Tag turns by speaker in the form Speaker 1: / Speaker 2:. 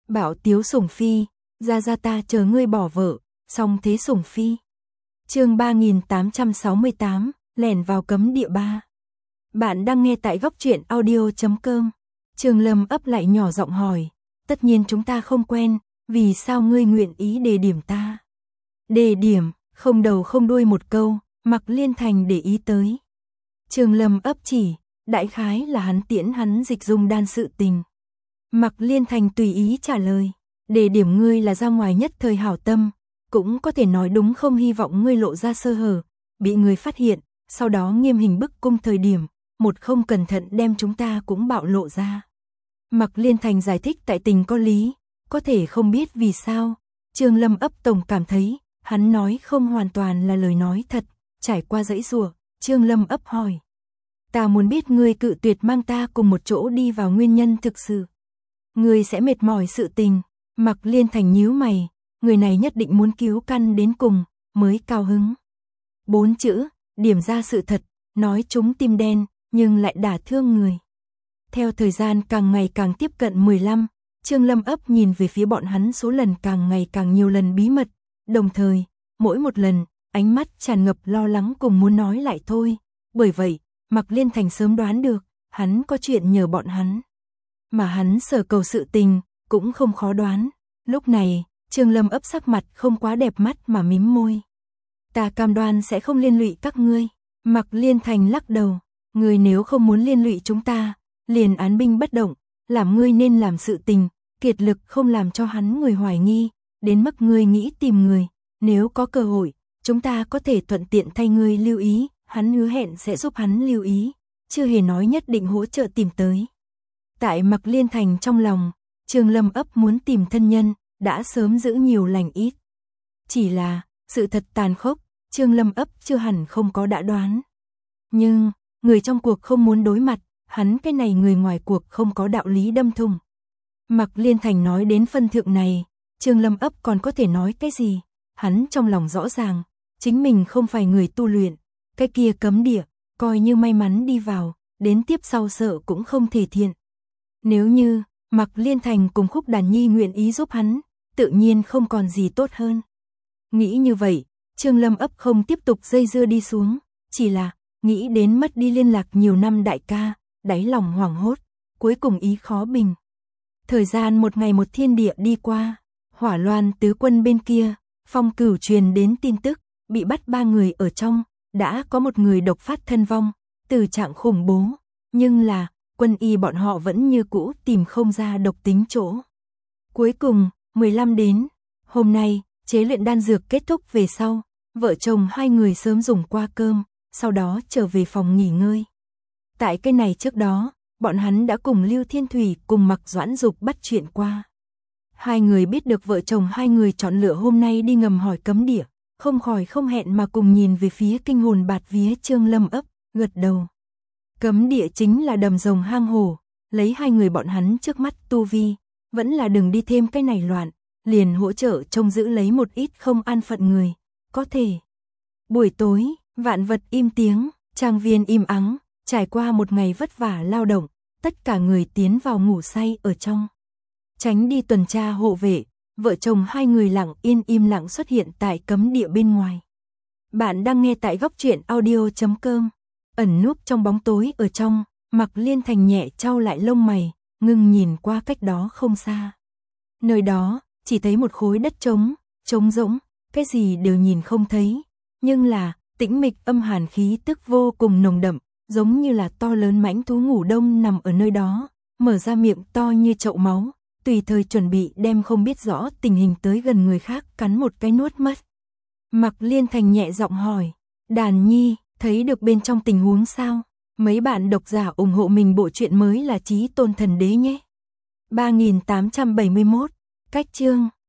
Speaker 1: Bảo Tiếu Sủng Phi, ra ta chờ ngươi bỏ vợ, song thế Sủng Phi. Chương 3868, lẻn vào cấm địa 3. Bạn đang nghe tại góc truyện audio.com. Trường Lâm ấp lại nhỏ giọng hỏi, tất nhiên chúng ta không quen, vì sao ngươi nguyện ý đề điểm ta? Đề điểm, không đầu không đuôi một câu, Mạc Liên Thành để ý tới. Trường Lâm ấp chỉ, đại khái là hắn tiễn hắn dịch dung đan sự tình. Mạc Liên Thành tùy ý trả lời, đề điểm ngươi là ra ngoài nhất thời hảo tâm, cũng có thể nói đúng không hy vọng ngươi lộ ra sơ hở, bị người phát hiện, sau đó nghiêm hình bức cung thời điểm, một không cẩn thận đem chúng ta cũng bạo lộ ra. Mạc Liên Thành giải thích tại tình có lý, có thể không biết vì sao, Trường Lâm ấp tổng cảm thấy, hắn nói không hoàn toàn là lời nói thật, trải qua dãy rủa, Trường Lâm ấp hỏi. Ta muốn biết ngươi cự tuyệt mang ta cùng một chỗ đi vào nguyên nhân thực sự. Ngươi sẽ mệt mỏi sự tình, Mạc Liên Thành nhíu mày, người này nhất định muốn cứu căn đến cùng, mới cao hứng. 4 chữ, điểm ra sự thật, nói chúng tim đen, nhưng lại đả thương người. Theo thời gian càng ngày càng tiếp cận 15, Trường Lâm ấp nhìn về phía bọn hắn số lần càng ngày càng nhiều lần bí mật, đồng thời, mỗi một lần, ánh mắt tràn ngập lo lắng cùng muốn nói lại thôi. Bởi vậy, Mạc Liên Thành sớm đoán được, hắn có chuyện nhờ bọn hắn. Mà hắn sở cầu sự tình, cũng không khó đoán. Lúc này, Trường Lâm ấp sắc mặt không quá đẹp mắt mà mím môi. Ta cam đoan sẽ không liên lụy các ngươi. Mạc Liên Thành lắc đầu, ngươi nếu không muốn liên lụy chúng ta, liền án binh bất động, làm ngươi nên làm sự tình, kiệt lực không làm cho hắn người hoài nghi, đến mức ngươi nghĩ tìm người, nếu có cơ hội, chúng ta có thể thuận tiện thay ngươi lưu ý, hắn hứa hẹn sẽ giúp hắn lưu ý, chưa hề nói nhất định hỗ trợ tìm tới. Tại Mạc Liên Thành trong lòng, Trường Lâm ấp muốn tìm thân nhân, đã sớm giữ nhiều lành ít. Chỉ là, sự thật tàn khốc, Trường Lâm ấp chưa hẳn không có đã đoán. Nhưng, người trong cuộc không muốn đối mặt, hắn cái này người ngoài cuộc không có đạo lý đâm thùng. Mạc Liên Thành nói đến phân thượng này, Trường Lâm ấp còn có thể nói cái gì? Hắn trong lòng rõ ràng, chính mình không phải người tu luyện, cái kia cấm địa, coi như may mắn đi vào, đến tiếp sau sợ cũng không thể thiện. Nếu như, Mạc Liên Thành cùng Khúc Đàn Nhi nguyện ý giúp hắn, tự nhiên không còn gì tốt hơn. Nghĩ như vậy, Trường Lâm ấp không tiếp tục dây dưa đi xuống, chỉ là, nghĩ đến mất đi liên lạc nhiều năm đại ca, đáy lòng hoảng hốt, cuối cùng ý khó bình. Thời gian một ngày một thiên địa đi qua, Hỏa Loan tứ quân bên kia, Phong Cửu truyền đến tin tức, bị bắt 3 người ở trong, đã có một người độc phát thân vong, từ trạng khủng bố, nhưng là, quân y bọn họ vẫn như cũ tìm không ra độc tính chỗ. Cuối cùng, 15 đến, hôm nay, chế luyện đan dược kết thúc về sau, vợ chồng hai người sớm dùng qua cơm, sau đó trở về phòng nghỉ ngơi. Tại cái này trước đó, bọn hắn đã cùng Lưu Thiên Thủy cùng Mạc Doãn Dục bắt chuyện qua. Hai người biết được vợ chồng hai người chọn lựa hôm nay đi ngầm hỏi cấm địa, không khỏi không hẹn mà cùng nhìn về phía kinh hồn bạt vía Trường Lâm ấp, gật đầu. Cấm địa chính là đầm rồng hang hổ, lấy hai người bọn hắn trước mắt tu vi, vẫn là đừng đi thêm cái này loạn, liền hỗ trợ trông giữ lấy một ít không an phận người, có thể. Buổi tối, vạn vật im tiếng, trang viên im ắng, trải qua một ngày vất vả lao động, tất cả người tiến vào ngủ say ở trong. Tránh đi tuần tra hộ vệ, vợ chồng hai người lặng yên im lặng xuất hiện tại cấm địa bên ngoài. Bạn đang nghe tại góc truyện audio.com. Ẩn núp trong bóng tối ở trong, Mạc Liên Thành nhẹ chau lại lông mày, ngưng nhìn qua cách đó không xa. Nơi đó, chỉ thấy một khối đất trống, trống rỗng, cái gì đều nhìn không thấy. Nhưng là, tĩnh mịch âm hàn khí tức vô cùng nồng đậm, giống như là to lớn mãnh thú ngủ đông nằm ở nơi đó, mở ra miệng to như chậu máu, tùy thời chuẩn bị đem không biết rõ tình hình tới gần người khác cắn một cái nuốt mất. Mạc Liên Thành nhẹ giọng hỏi, Đàn Nhi, thấy được bên trong tình huống sao? Mấy bạn độc giả ủng hộ mình bộ truyện mới là Chí Tôn Thần Đế nhé. 3871, cách chương